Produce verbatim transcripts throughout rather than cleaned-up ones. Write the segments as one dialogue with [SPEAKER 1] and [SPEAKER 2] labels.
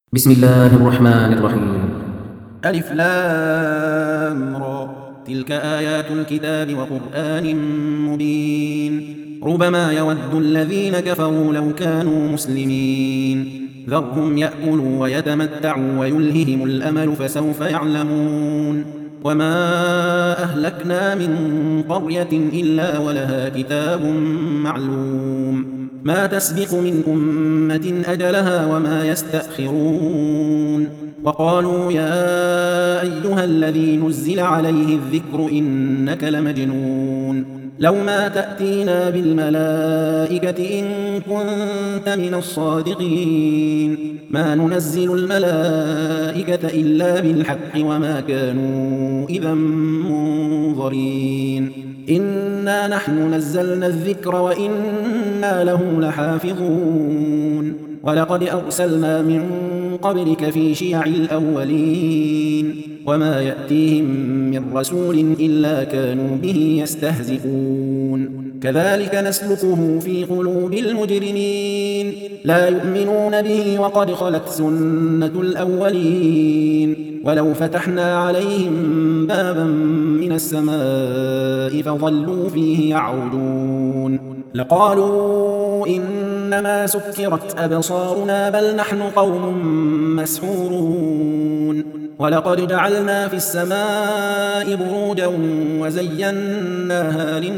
[SPEAKER 1] بسم الله الرحمن الرحيم.
[SPEAKER 2] ألف لام را تلك آيات الكتاب وقرآن مبين ربما يود الذين كفروا لو كانوا مسلمين ذرهم يأكلوا ويتمتعوا ويلههم الأمل فسوف يعلمون وما أهلكنا من قرية إلا ولها كتاب معلوم ما تسبق من أمة أجلها وما يستأخرون وقالوا يا أيها الذي نزل عليه الذكر إنك لمجنون لو ما تأتينا بالملائكة إن كنت من الصادقين ما ننزل الملائكة إلا بالحق وما كانوا إذا منظرين إنا نحن نزلنا الذكر وإنا له لحافظون ولقد أرسلنا من قبلك في شيع الأولين وما يأتيهم من رسول إلا كانوا به يستهزئون كذلك نسلكه في قلوب المجرمين لا يؤمنون به وقد خلت سنة الأولين ولو فتحنا عليهم بابا من السماء فظلوا فيه يعرجون لقالوا إنما سكرت أبصارنا بل نحن قوم مسحورون ولقد جعلنا في السماء بروجا وزيناها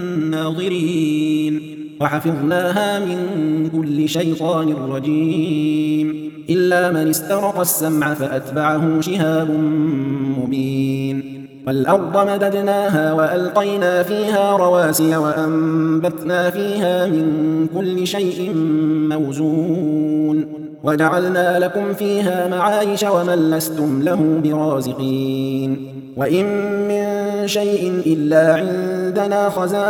[SPEAKER 2] للناظرين وحفظناها من كل شيطان رجيم إلا من استرق السمع فأتبعه شهاب مبين والأرض مددناها وألقينا فيها رواسي وأنبتنا فيها من كل شيء موزون وجعلنا لكم فيها معايش ومن لستم له برازقين وإن من شيء إلا عندنا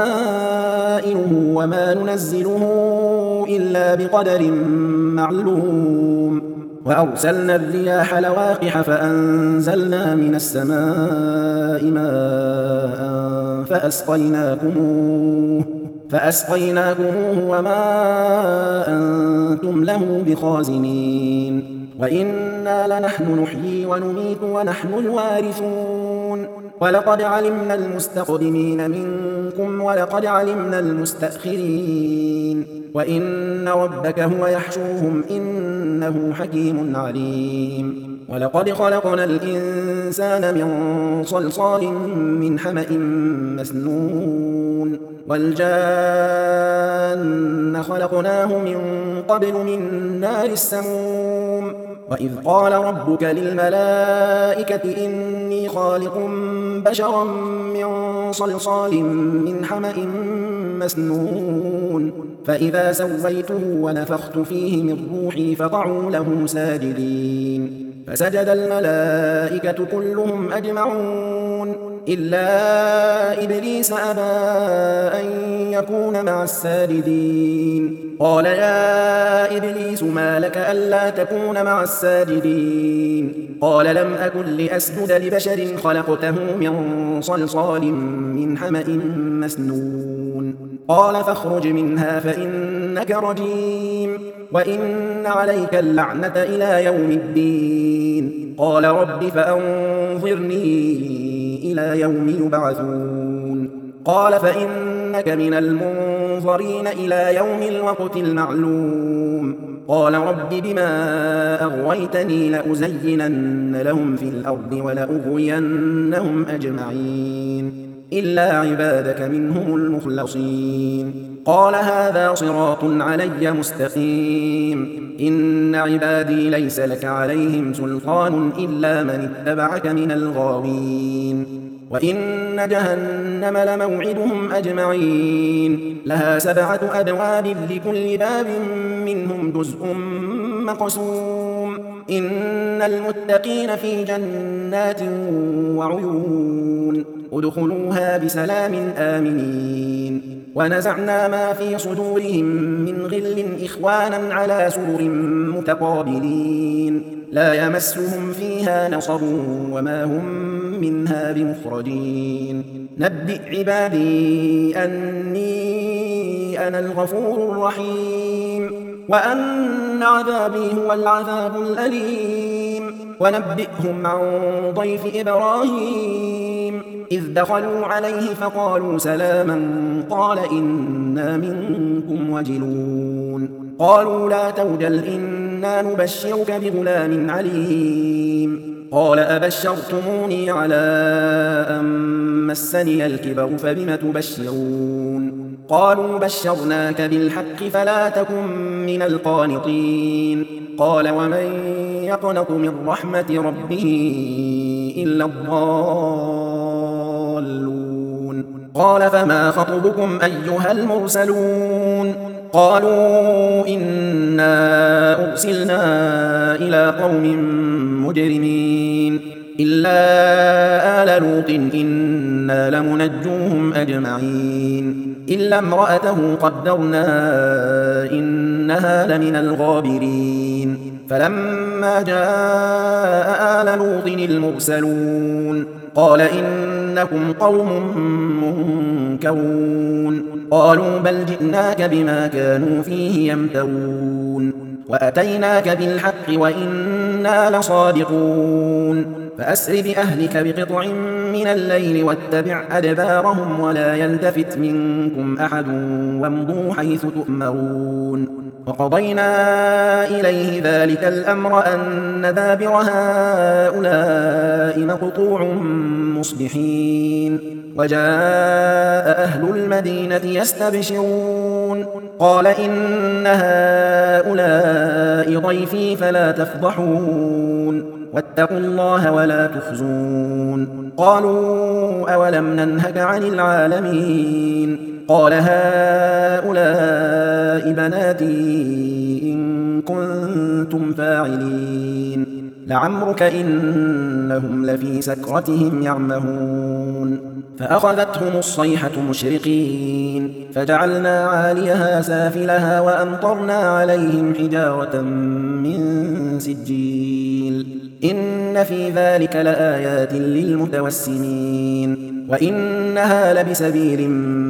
[SPEAKER 2] خزائنه وما ننزله إلا بقدر معلوم وأرسلنا الرياح لواقح فأنزلنا من السماء ماء فأسقيناكموه فأسقيناكموه وما أنتم له بخازنين وإنا لنحن نحيي ونميت ونحن الوارثون ولقد علمنا المستقدمين منكم ولقد علمنا المستأخرين وإن ربك هو يحشرهم إنه حكيم عليم ولقد خلقنا الإنسان من صلصال من حمأ مسنون والجان خلقناه من قبل من نار السموم وإذ قال ربك للملائكة إني خالق بشرا من صلصال من حمأ مسنون فإذا سويته ونفخت فيه من روحي فقعوا له ساجدين فسجد الملائكة كلهم أجمعون إلا إبليس أبى أن يكون مع الساجدين قال يا إبليس ما لك ألا تكون مع الساجدين قال لم أكن لأسجد لبشر خلقته من صلصال من حمأ مسنون قال فاخرج منها فإنك رجيم وإن عليك اللعنة إلى يوم الدين قال رب فأنظرني إلى يوم يبعثون قال فإنك من المنظرين إلى يوم الوقت المعلوم قال رب بما أغويتني لأزينن لهم في الأرض ولأغوينهم أجمعين إلا عبادك منهم المخلصين قال هذا صراط علي مستقيم إن عبادي ليس لك عليهم سلطان إلا من اتبعك من الغاوين وإن جهنم لموعدهم أجمعين لها سبعة أبواب لكل باب منهم جزء مقسوم إن المتقين في جنات وعيون ادخلوها بسلام آمنين ونزعنا ما في صدورهم من غل إخوانا على سرر متقابلين لا يمسهم فيها نصب وما هم منها بمخرجين نبئ عبادي أني أنا الغفور الرحيم وأن عذابي هو العذاب الأليم ونبئهم عن ضيف إبراهيم إذ دخلوا عليه فقالوا سلاما قال إنا منكم وجلون قالوا لا توجل إنا نبشرك بغلام عليم قال أبشرتموني على أن مسني الكبر فبم تبشرون قالوا بشرناك بالحق فلا تكن من القانطين قال ومن يقنط من رحمة ربه إلا الضالون قال فما خطبكم أيها المرسلون قالوا إنا أرسلنا إلى قوم مجرمين إلا آل لوط إنا لمنجوهم أجمعين إلا امرأته قدرنا إنها لمن الغابرين فلما جاء آل لوط المرسلون قال إنكم قوم منكرون قالوا بل جئناك بما كانوا فيه يمترون وأتيناك بالحق وإنا لصادقون فأسر بأهلك بقطع من الليل واتبع أدبارهم ولا يلتفت منكم أحد وامضوا حيث تؤمرون وقضينا إليه ذلك الأمر أن دابر هؤلاء مقطوع مصبحين وجاء أهل المدينة يستبشرون قال إن هؤلاء ضيفي فلا تفضحون واتقوا الله ولا تخزون قالوا أولم ننهك عن العالمين قال هؤلاء بناتي إن كنتم فاعلين لعمرك إنهم لفي سكرتهم يعمهون فأخذتهم الصيحة مشرقين فجعلنا عاليها سافلها وأمطرنا عليهم حجارة من سجيل إن في ذلك لآيات للمتوسمين وإنها لبسبيل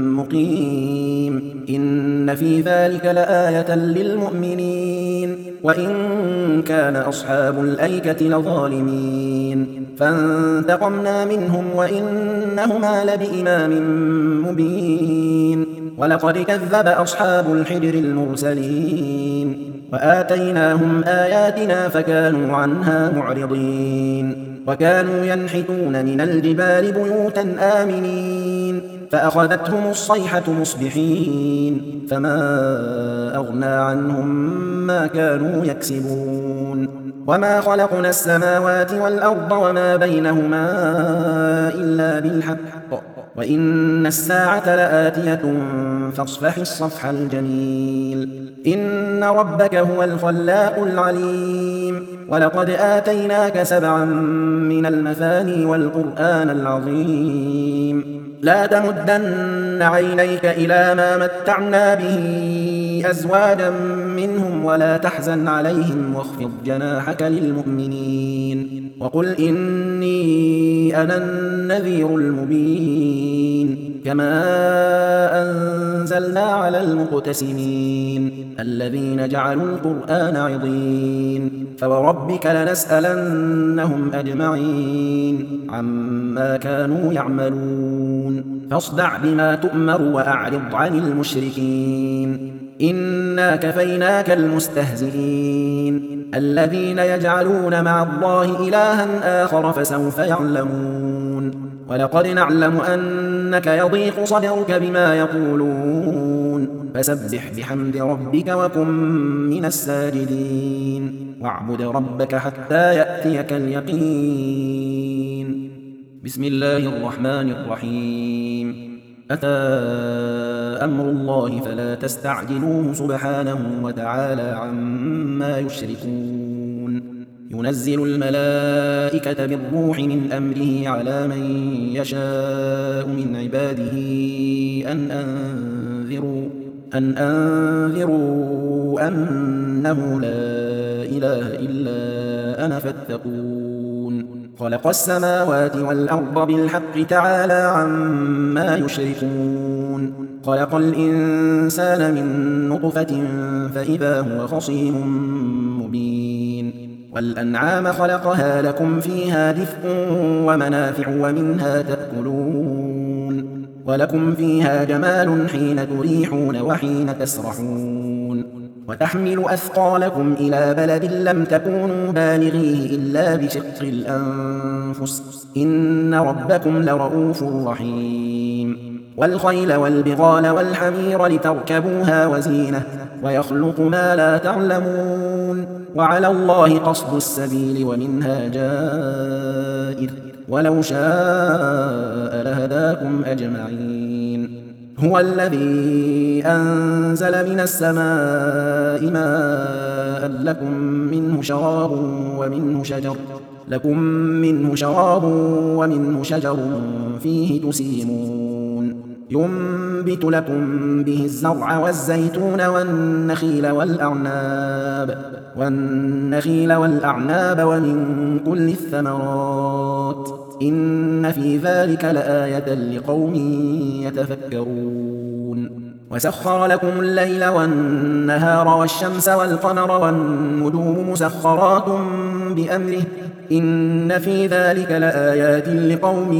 [SPEAKER 2] مقيم إن في ذلك لآية للمؤمنين وإن كان أصحاب الأيكة لظالمين فانتقمنا منهم وإنهما لبإمام مبين ولقد كذب أصحاب الحجر المرسلين وآتيناهم آياتنا فكانوا عنها معرضين وكانوا ينحتون من الجبال بيوتا آمنين فأخذتهم الصيحة مصبحين فما أغنى عنهم ما كانوا يكسبون وما خلقنا السماوات والأرض وما بينهما إلا بالحق وإن الساعة لآتية فاصفح الصفح الجميل إن ربك هو الخلاق العليم ولقد آتيناك سبعا من المثاني والقرآن العظيم لا تمدن عينيك إلى ما متعنا به أزواجا منهم ولا تحزن عليهم واخفض جناحك للمؤمنين وقل إني أنا النذير المبين كما أنزلنا على المقتسمين الذين جعلوا القرآن عضين فوربك لنسألنهم أجمعين عما كانوا يعملون فاصدع بما تؤمر وأعرض عن المشركين إنا كفيناك المستهزئين الذين يجعلون مع الله إلها آخر فسوف يعلمون ولقد نعلم أنك يضيق صدرك بما يقولون فسبح بحمد ربك وكن من الساجدين واعبد ربك حتى يأتيك اليقين بسم الله الرحمن الرحيم أتى أمر الله فلا تستعجلوه سبحانه وتعالى عما يشركون ينزل الملائكة بالروح من أمره على من يشاء من عباده أن أنذروا أن أنذروا أنه لا إله إلا أنا فاتقون خلق السماوات والأرض بالحق تعالى عما يشركون خلق الإنسان من نطفة فإذا هو خصيم مبين والأنعام خلقها لكم فيها دفء ومنافع ومنها تأكلون ولكم فيها جمال حين تريحون وحين تسرحون وتحمل أثقالكم إلى بلد لم تكونوا بالغيه إلا بشق الأنفس إن ربكم لرؤوف رحيم والخيل والبغال والحمير لتركبوها وزينة ويخلق ما لا تعلمون وعلى الله قصد السبيل ومنها جائر ولو شاء لهداكم أجمعين هو الذي أنزل من السماء ماء لكم منه شراب ومنه شجر لكم منه شراب ومنه شجر فيه تسيمون ينبت لكم به الزرع والزيتون والنخيل والأعناب والنخيل والأعناب ومن كل الثمرات إن في ذلك لآية لقوم يتفكرون وسخر لكم الليل والنهار والشمس والقمر والنجوم مسخرات بأمره إن في ذلك لآيات لقوم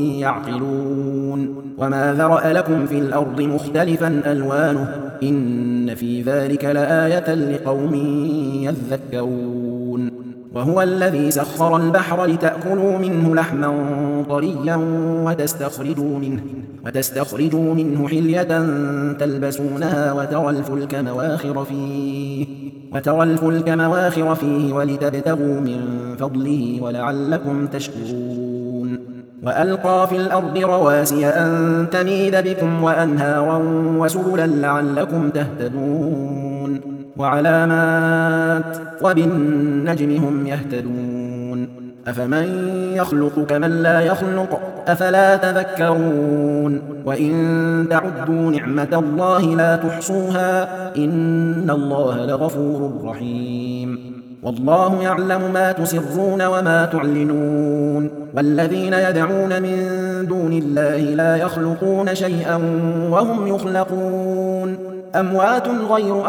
[SPEAKER 2] يعقلون وما ذرأ لكم في الأرض مختلفا ألوانه إن في ذلك لآية لقوم يذكرون وهو الذي سخر البحر لتأكلوا منه لحما طريا وتستخرجوا منه, وتستخرجوا منه حلية تلبسونها وترى الفلك مواخر فيه, وترى الفلك مواخر فيه ولتبتغوا من فضله ولعلكم تشكرون وألقى في الأرض رواسي أن تميد بكم وأنهارا وسبلا لعلكم تهتدون وعلامات وبالنجم هم يهتدون أفمن يخلق كمن لا يخلق أفلا تذكرون وإن تعدوا نعمة الله لا تحصوها إن الله لغفور رحيم والله يعلم ما تسرون وما تعلنون والذين يدعون من دون الله لا يخلقون شيئا وهم يخلقون أموات غير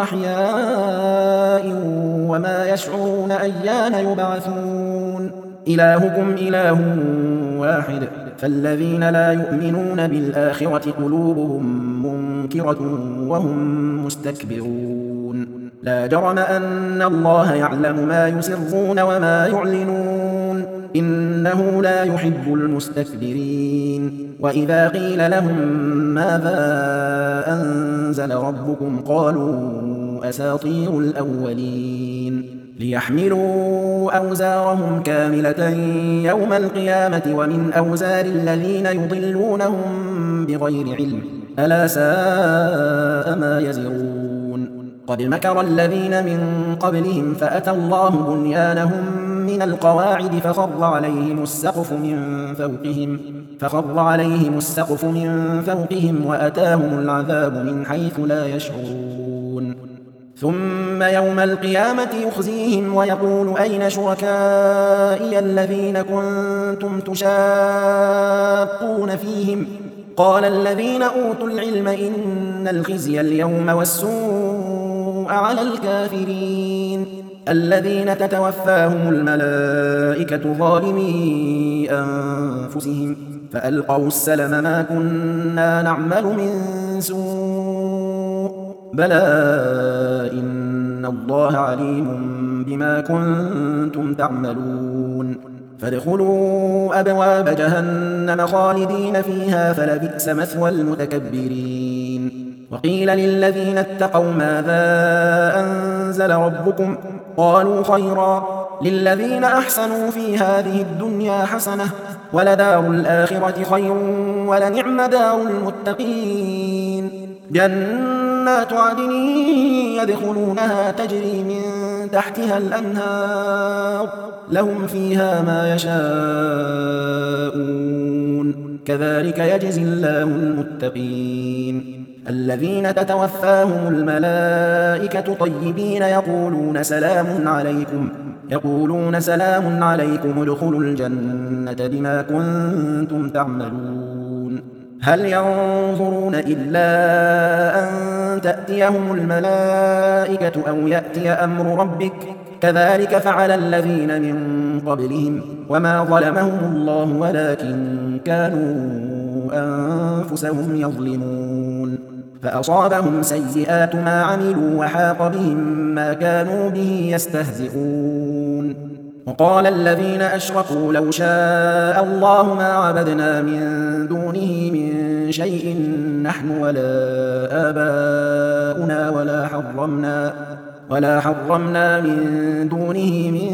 [SPEAKER 2] أحياء وما يشعرون أيان يبعثون إلهكم إله واحد فالذين لا يؤمنون بالآخرة قلوبهم منكرة وهم مستكبرون لا جرم أن الله يعلم ما يسرون وما يعلنون إنه لا يحب المستكبرين وإذا قيل لهم ماذا أنزل ربكم قالوا أساطير الأولين ليحملوا أوزارهم كاملة يوم القيامة ومن أوزار الذين يضلونهم بغير علم ألا ساء ما يزرون قد مكر الذين من قبلهم فأتى الله بنيانهم من القواعد فخر عليهم السقف من فوقهم فخر عليهم السقف من فوقهم وأتاهم العذاب من حيث لا يشعرون ثم يوم القيامة يخزيهم ويقول أين شركائي الذين كنتم تشاقون فيهم قال الذين أوتوا العلم إن الخزي اليوم والسوء على الكافرين الذين تتوفاهم الملائكة ظالمي أنفسهم فألقوا السلم ما كنا نعمل من سوء بلى إن الله عليم بما كنتم تعملون فادخلوا أبواب جهنم خالدين فيها فلبئس مثوى المتكبرين وقيل للذين اتقوا ماذا أنزل ربكم قالوا خيرا للذين أحسنوا في هذه الدنيا حسنة ولدار الآخرة خير ولنعم دار المتقين جنات عدن يدخلونها تجري من تحتها الأنهار لهم فيها ما يشاءون كذلك يجزي الله المتقين الذين تتوفاهم الملائكة طيبين يقولون سلام عليكم يقولون سلام عليكم ادخلوا الجنة بما كنتم تعملون هل ينظرون إلا أن تأتيهم الملائكة أو يأتي أمر ربك كذلك فعل الذين من قبلهم وما ظلمهم الله ولكن كانوا أنفسهم يظلمون فأصابهم سيئات ما عملوا وحاق بهم ما كانوا به يستهزئون وقال الذين أشركوا لو شاء الله ما عبدنا من دونه من شيء نحن ولا آباؤنا ولا حرمنا ولا حرمنا من دونه من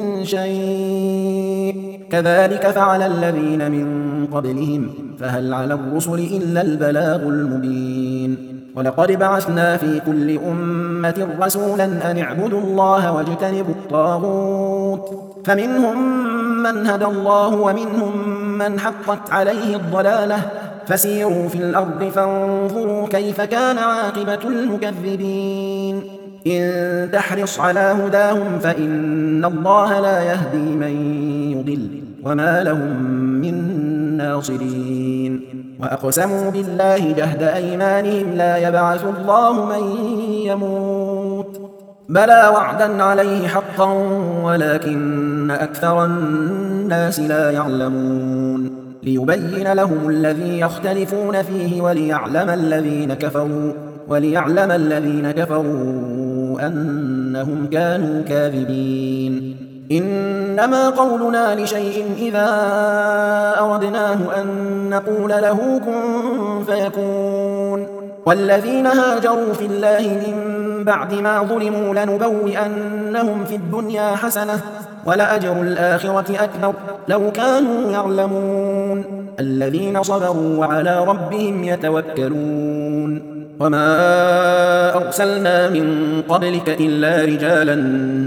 [SPEAKER 2] شيء كذلك فعل الذين من قبلهم فهل على الرسل إلا البلاغ المبين ولقد بعثنا في كل أمة رسولا أن اعبدوا الله واجتنبوا الطاغوت فمنهم من هدى الله ومنهم من حقت عليه الضلالة فسيروا في الأرض فانظروا كيف كان عاقبة المكذبين إن تحرص على هداهم فإن الله لا يهدي من يضل وما لهم من ناصرين وأقسموا بالله جهد أيمانهم لا يبعث الله من يموت بلى وعدا عليه حقا ولكن أكثر الناس لا يعلمون ليبين لهم الذي يختلفون فيه وليعلم الذين كفروا وليعلم الذين كفروا أنهم كانوا كاذبين إنما قولنا لشيء إذا أردناه أن نقول له كن فيكون والذين هاجروا في الله من بعد ما ظلموا لنبوئنهم في الدنيا حسنة ولأجر الآخرة أكبر لو كانوا يعلمون الذين صبروا وعلى ربهم يتوكلون وما أرسلنا من قبلك إلا رجالا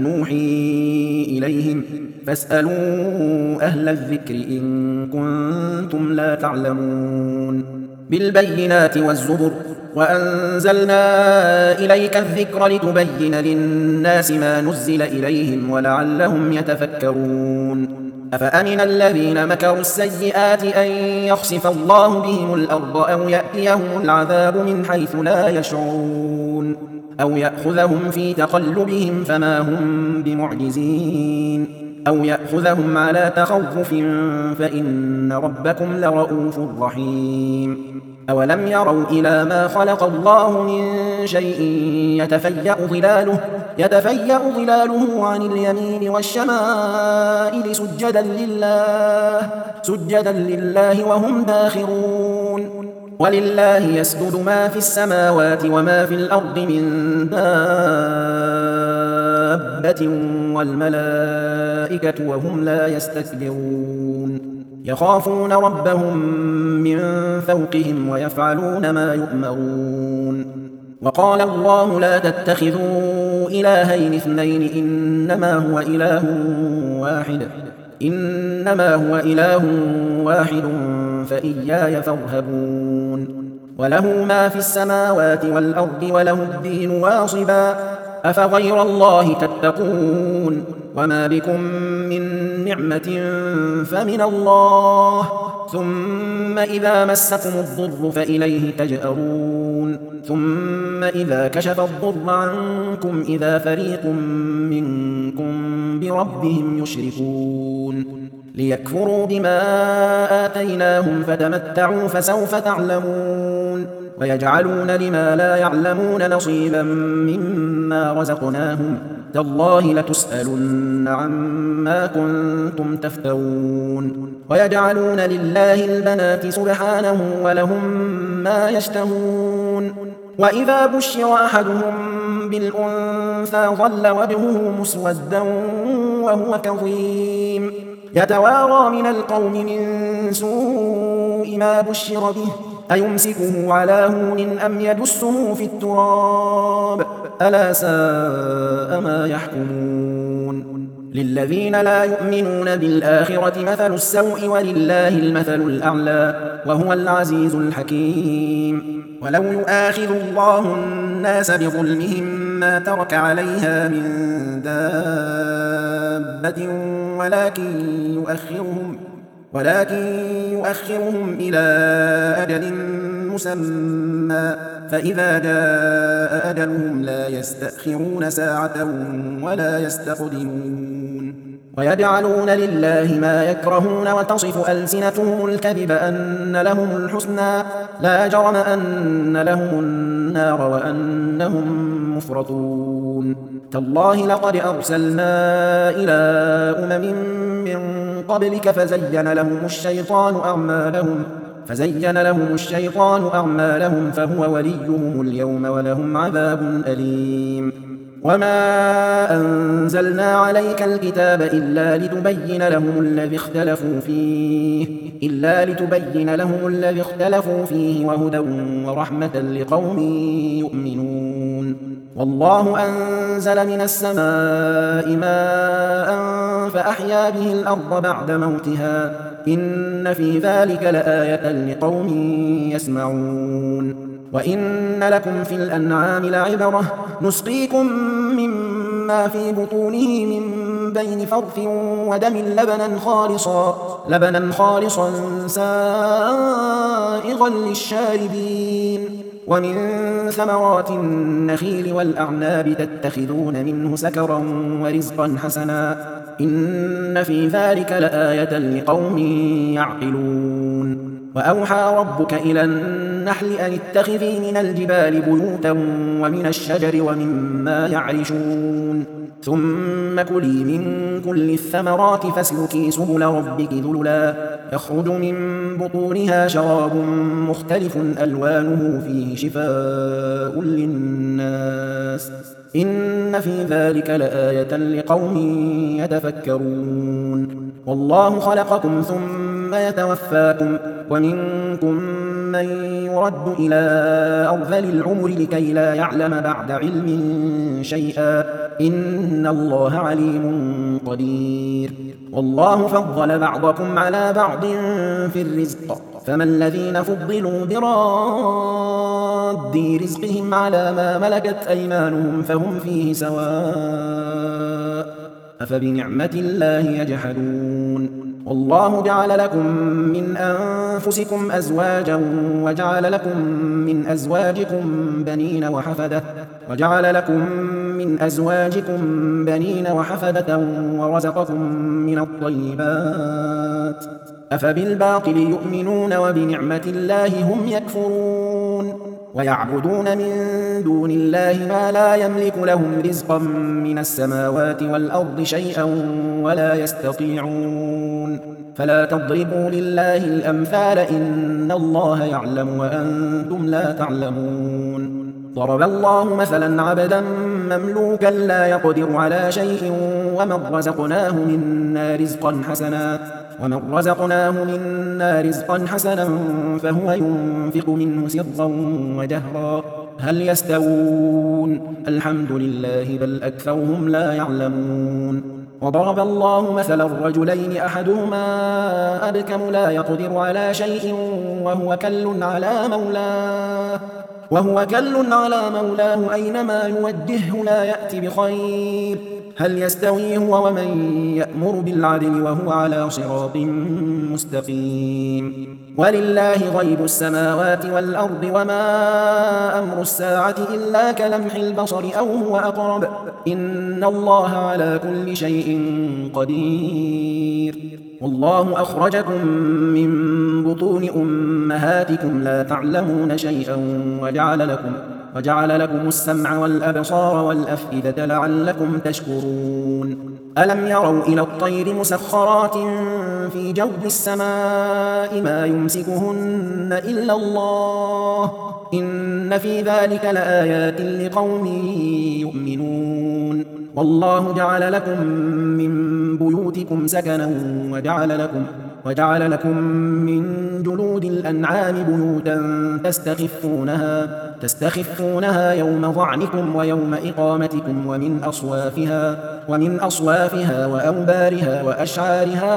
[SPEAKER 2] نوحي إليهم فاسألوا أهل الذكر إن كنتم لا تعلمون بالبينات والزبر وأنزلنا إليك الذكر لتبين للناس ما نزل إليهم ولعلهم يتفكرون أفأمن الذين مكروا السيئات أن يخسف الله بهم الأرض أو يأتيهم العذاب من حيث لا يشعرون أو يأخذهم في تقلبهم فما هم بمعجزين أو يأخذهم على تخوف فإن ربكم لرؤوف رحيم أولم يروا إلى ما خلق الله من شيء يتفيأ ظلاله, يتفيأ ظلاله عن اليمين والشمائل سجدا لله, سجدا لله وهم داخرون ولله يسجد ما في السماوات وما في الأرض من دابة والملائكة وهم لا يستكبرون يخافون ربهم من فوقهم ويفعلون ما يؤمرون وقال الله لا تتخذوا إلهين اثنين إنما هو إله واحد إنما هو إله واحد فإياي فارهبون وله ما في السماوات والأرض وله الدين واصبا أفغير الله تتقون وما بكم من نعمة فمن الله ثم إذا مسكم الضر فإليه تجأرون ثم إذا كشف الضر عنكم إذا فريق منكم بربهم يشركون ليكفروا بما آتيناهم فتمتعوا فسوف تعلمون ويجعلون لما لا يعلمون نصيبا مما رزقناهم تالله لتسألن عما كنتم تفترون ويجعلون لله البنات سبحانه ولهم ما يشتهون وإذا بشر أحدهم بالأنثى ظل وجهه مسودا وهو كظيم يتوارى من القوم من سوء ما بشر به أيمسكه على هون أم يدسه في التراب ألا ساء ما يحكمون للذين لا يؤمنون بالآخرة مثل السوء ولله المثل الأعلى وهو العزيز الحكيم ولو يؤاخذ الله الناس بظلمهم ما ترك عليها من دابة ولكن يؤخرهم ولكن يؤخرهم إلى أجل مسمى فإذا جاء أجلهم لا يستأخرون ساعة ولا يستقدمون ويجعلون لله ما يكرهون وتصف ألسنتهم الكذب أن لهم الحسنى لا جرم أن لهم النار وأنهم مفرطون تالله لقد أرسلنا إلى أمم من قبلك فزين لهم الشيطان أعمالهم فزين لهم الشيطان أعمالهم فهو وليهم اليوم ولهم عذاب أليم وما أنزلنا عليك الكتاب إلا لتبين لهم الذي اختلفوا فيه إلا لتبين لهم الذي اختلفوا فيه وهدى ورحمة لقوم يؤمنون والله أنزل من السماء ماء فأحيا به الأرض بعد موتها إن في ذلك لآية لقوم يسمعون وإن لكم في الأنعام لعبرة نسقيكم مما في بطونه من بين فرث ودم لبنا خالصا لبنا خالصا سائغا للشاربين ومن ثمرات النخيل والأعناب تتخذون منه سكرا ورزقا حسنا إن في ذلك لآية لقوم يعقلون وأوحى ربك إلى النحل أن اتخذي من الجبال بيوتا ومن الشجر ومما يعرشون ثم كلي من كل الثمرات فاسلكي سبل ربك ذللا يخرج من بطونها شراب مختلف ألوانه فيه شفاء للناس إن في ذلك لآية لقوم يتفكرون والله خلقكم ثم يتوفاكم ومنكم من يرد إلى أرذل العمر لكي لا يعلم بعد علم شيئا إن الله عليم قدير والله فضل بعضكم على بعض في الرزق فما الذين فضلوا براد رزقهم على ما ملكت أيمانهم فهم فيه سواء أفبنعمة الله يجحدون والله جعل لكم من أنفسكم أزواجا وجعل لكم من أزواجكم بنين وحفدة وجعل لكم من أزواجكم بنين وحفدة ورزقكم من الطيبات أفبالباطل يؤمنون وبنعمة الله هم يكفرون ويعبدون من دون الله ما لا يملك لهم رزقا من السماوات والأرض شيئا ولا يستطيعون فلا تضربوا لله الأمثال إن الله يعلم وأنتم لا تعلمون ضرب الله مثلا عبدا مملوكا لا يقدر على شيء ومن رزقناه منا رزقا حسنا ومن رزقناه منا رزقا حسنا فهو ينفق منه سرا وجهرا هل يستوون الحمد لله بل أكثرهم لا يعلمون وضرب الله مثلا رجلين أحدهما أبكم لا يقدر على شيء وهو كل على مولاه وهو كل على مولاه أينما يوجهه لا يأتي بخير هل يستوي هو ومن يأمر بالعدل وهو على صراط مستقيم ولله غيب السماوات والأرض وما أمر الساعة إلا كلمح البصر أو هو أقرب إن الله على كل شيء قدير والله أخرجكم من بطون أمهاتكم لا تعلمون شيئا وجعل لكم وجعل لكم السمع والأبصار والأفئدة لعلكم تشكرون ألم يروا إلى الطير مسخرات في جو السماء ما يمسكهن إلا الله إن في ذلك لآيات لقوم يؤمنون والله جعل لكم من بيوتكم سكنا وجعل لكم وجعل لكم من جلود الأنعام بيوتا تستخفونها تستخفونها يوم ظعنكم ويوم إقامتكم ومن أصوافها ومن أصوافها وأوبارها وأشعارها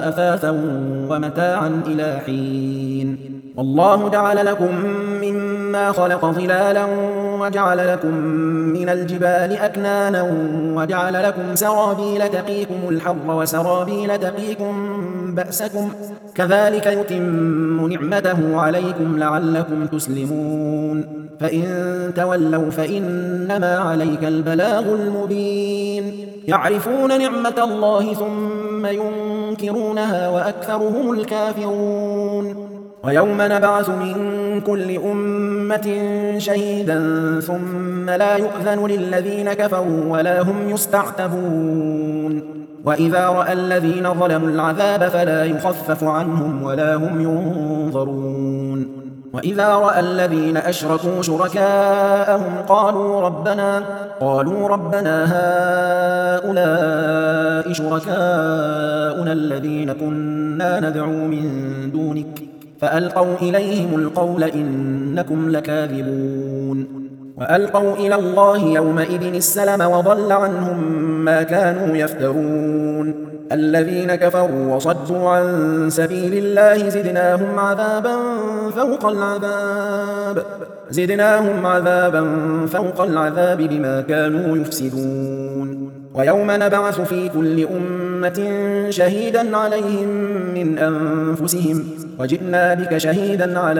[SPEAKER 2] أثاثا ومتاعا إلى حين والله جعل لكم مما ما خلق ظلالا وجعل لكم من الجبال أكنانا وجعل لكم سرابيل تقيكم الحر وسرابيل تقيكم بأسكم كذلك يتم نعمته عليكم لعلكم تسلمون فإن تولوا فإنما عليك البلاغ المبين يعرفون نعمة الله ثم ينكرونها وأكثرهم الكافرون ويوم نبعث من كل أمة شهيدا ثم لا يؤذن للذين كفروا ولا هم يستعتبون وإذا رأى الذين ظلموا العذاب فلا يخفف عنهم ولا هم ينظرون وإذا رأى الذين أشركوا شركاءهم قالوا ربنا قالوا ربنا هؤلاء شركاؤنا الذين كنا ندعو من دونك فألقوا إليهم القول إنكم لكاذبون وألقوا إلى الله يومئذ السلم وضل عنهم ما كانوا يفترون الذين كفروا وصدوا عن سبيل الله زدناهم عذابا فوق العذاب زدناهم عذابا فوق العذاب بما كانوا يفسدون ويوم نبعث في كل أمة شهيدا عليهم من أنفسهم وجئنا بك شهيدا على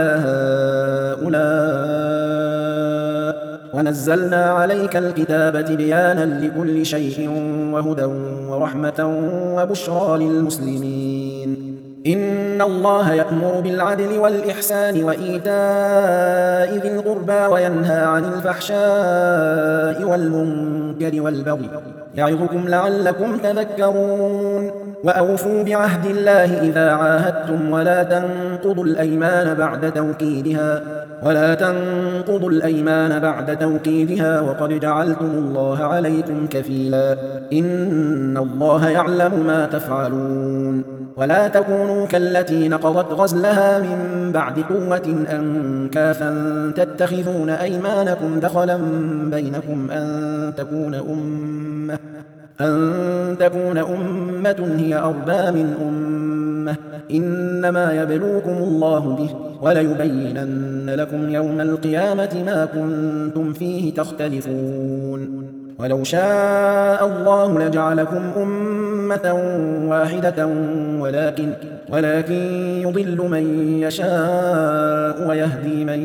[SPEAKER 2] هؤلاء ونزلنا عليك الكتاب تبيانا لكل شيء وهدى ورحمة وبشرى للمسلمين إن الله يأمر بالعدل والإحسان وإيتاء ذي القربى وينهى عن الفحشاء والمنكر والبغي يعظكم لعلكم تذكرون وأوفوا بعهد الله إذا عاهدتم ولا تنقضوا الأيمان بعد توكيدها ولا تنقضوا الأيمان بعد توكيدها وقد جعلتم الله عليكم كفيلا إن الله يعلم ما تفعلون ولا تكونوا كالتي نقضت غزلها من بعد قوة أنكاثا تتخذون أيمانكم دخلا بينكم أن تكون أمة أن تكون أمة هي أربى من أمة إنما يبلوكم الله به وليبينن لكم يوم القيامة ما كنتم فيه تختلفون ولو شاء الله لجعلكم أمة واحدة ولكن, ولكن يضل من يشاء ويهدي من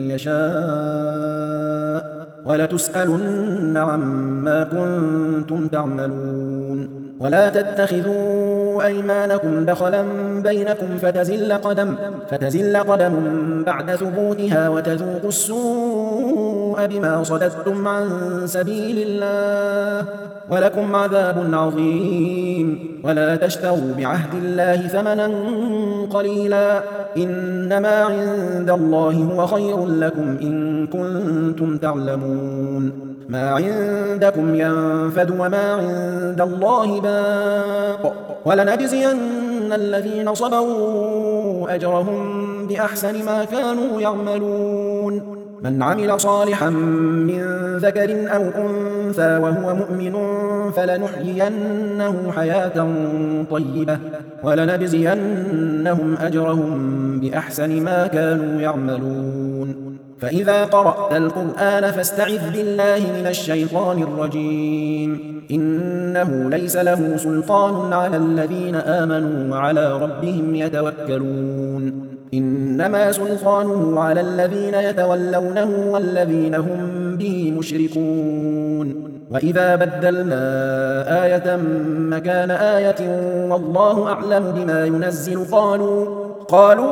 [SPEAKER 2] يشاء ولتسألن عما كنتم تعملون ولا تتخذوا أيمانكم دخلا بينكم فتزل قدم, فتزل قدم بعد ثبوتها وتذوقوا السوء بما صددتم عن سبيل الله ولكم عذاب عظيم ولا تشتروا بعهد الله ثمنا قليلا إنما عند الله هو خير لكم إن كنتم تعلمون ما عندكم ينفد وما عند الله باق ولنجزين الذين صبروا أجرهم بأحسن ما كانوا يعملون من عمل صالحا من ذكر أو أنثى وهو مؤمن فلنحيينه حياة طيبة ولنجزينهم أجرهم بأحسن ما كانوا يعملون فإذا قرأت القرآن فاستعذ بالله من الشيطان الرجيم إنه ليس له سلطان على الذين آمنوا وعلى ربهم يتوكلون إنما سلطانه على الذين يتولونه والذين هم به مشركون وإذا بدلنا آية مكان آية والله أعلم بما ينزل قالوا قالوا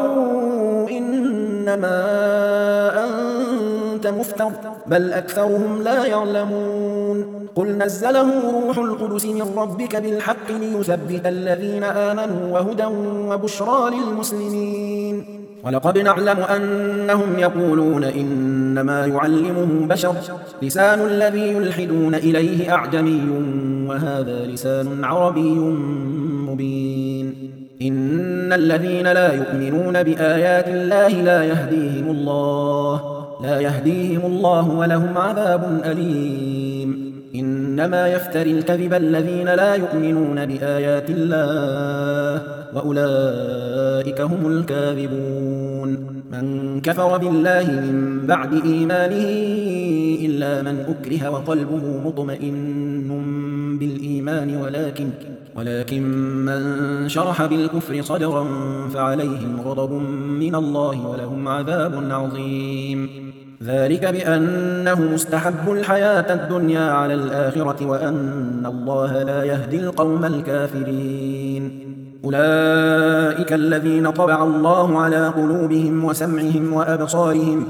[SPEAKER 2] إنما أنت مفتر بل أكثرهم لا يعلمون قل نزله روح القدس من ربك بالحق ليثبت الذين آمنوا وهدى وبشرى للمسلمين ولقد نعلم أنهم يقولون إنما يعلمه بشر لسان الذي يلحدون إليه أعجمي وهذا لسان عربي مبين إن الذين لا يؤمنون بآيات الله لا يهديهم الله لا يهديهم الله ولهم عذاب أليم إنما يفتري الكذب الذين لا يؤمنون بآيات الله وأولئك هم الكاذبون من كفر بالله من بعد إيمانه إلا من أكره وقلبه مطمئن بالإيمان ولكن ولكن من شرح بالكفر صدرا فعليهم غضب من الله ولهم عذاب عظيم. ذلك بأنه مستحب الحياة الدنيا على الآخرة وأن الله لا يهدي القوم الكافرين. أولئك الذين طبع الله على قلوبهم وسمعهم وأبصارهم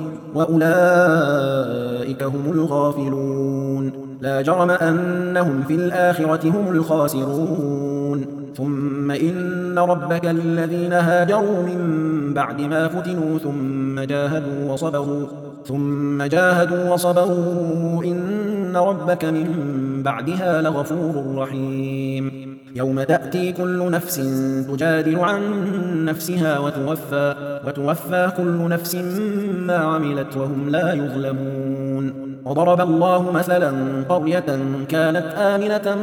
[SPEAKER 2] وأولئك هم الغافلون. لا جرم أنهم في الآخرة هم الخاسرون. ثم إن ربك للذين هاجروا من بعد ما فتنوا ثم جاهدوا وصبروا ثم جاهدوا وصبروا إن ربك من بعدها لغفور رحيم. يوم تأتي كل نفس تجادل عن نفسها وتوفى, وتوفى كل نفس ما عملت وهم لا يظلمون. وضرب الله مثلا قرية كانت آمنة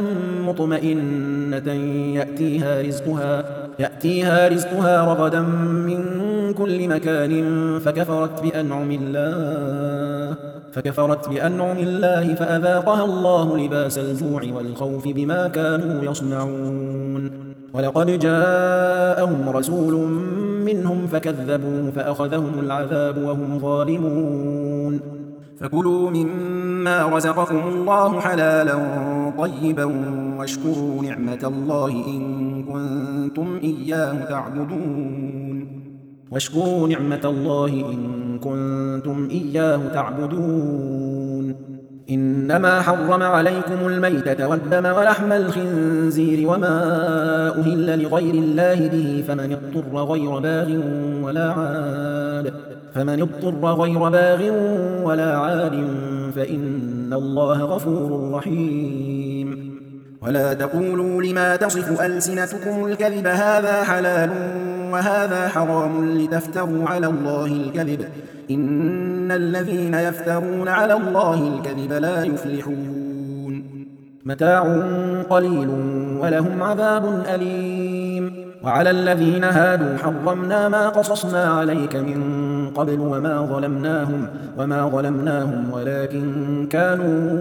[SPEAKER 2] مطمئنة يأتيها رزقها, يأتيها رزقها رغدا من كل مكان فكفرت بأنعم الله فكفرت بأنعم الله فأذاقها الله لباس الجوع والخوف بما كانوا يصنعون. ولقد جاءهم رسول منهم فكذبوا فأخذهم العذاب وهم ظالمون. فكلوا مما رزقكم الله حلالا طيبا واشكروا نعمة الله إن كنتم إياه تعبدون واشكروا نعمة الله إن كنتم إياه تعبدون. إنما حرم عليكم الميتة والدم ولحم الخنزير وما أهل لغير الله به فمن اضطر غير باغ ولا عاد فمن اضطر غير باغ ولا عاد فإن الله غفور رحيم. ولا تقولوا لما تصف ألسنتكم الكذب هذا حلال وهذا حرام لتفتروا على الله الكذب إن الذين يفترون على الله الكذب لا يفلحون. متاع قليل ولهم عذاب أليم. وعلى الذين هادوا حرمنا ما قصصنا عليك من قبل وما ظلمناهم وما ظلمناهم ولكن كانوا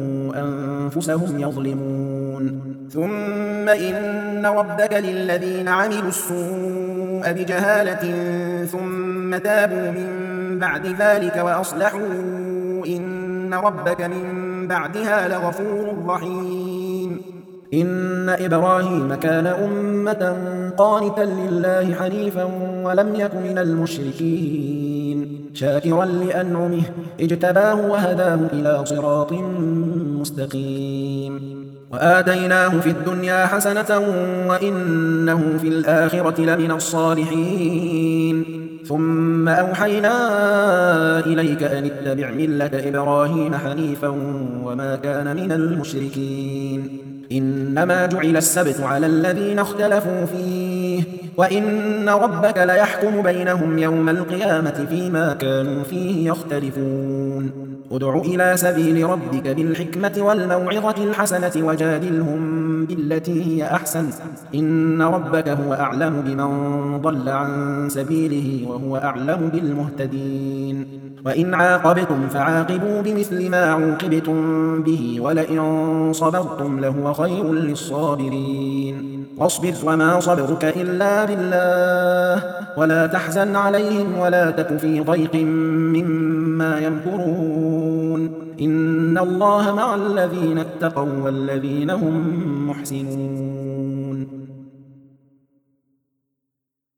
[SPEAKER 2] أنفسهم يظلمون. ثم إن ربك للذين عملوا السوء بجهالة ثم تابوا من بعد ذلك وأصلحوا إن ربك من بعدها لغفور رحيم. إن إبراهيم كان أمة قانتا لله حنيفا ولم يك من المشركين شاكرا لأنعمه اجتباه وهداه إلى صراط مستقيم. وآتيناه في الدنيا حسنة وإنه في الآخرة لمن الصالحين. ثم أوحينا إليك أن اتبع ملة إبراهيم حنيفا وما كان من المشركين. إنما جعل السبت على الذين اختلفوا فيه وإن ربك ليحكم بينهم يوم القيامة فيما كانوا فيه يختلفون. ادع إلى سبيل ربك بالحكمة والموعظة الحسنة وجادلهم بالتي هي أحسن إن ربك هو أعلم بمن ضل عن سبيله وهو أعلم بالمهتدين. وإن عاقبتم فعاقبوا بمثل ما عوقبتم به ولئن صبرتم لهو خير للصابرين. واصبر وما صبرك إلا بالله ولا تحزن عليهم ولا تك في ضيق مما يمكرون إن الله مع الذين اتقوا والذين هم محسنون.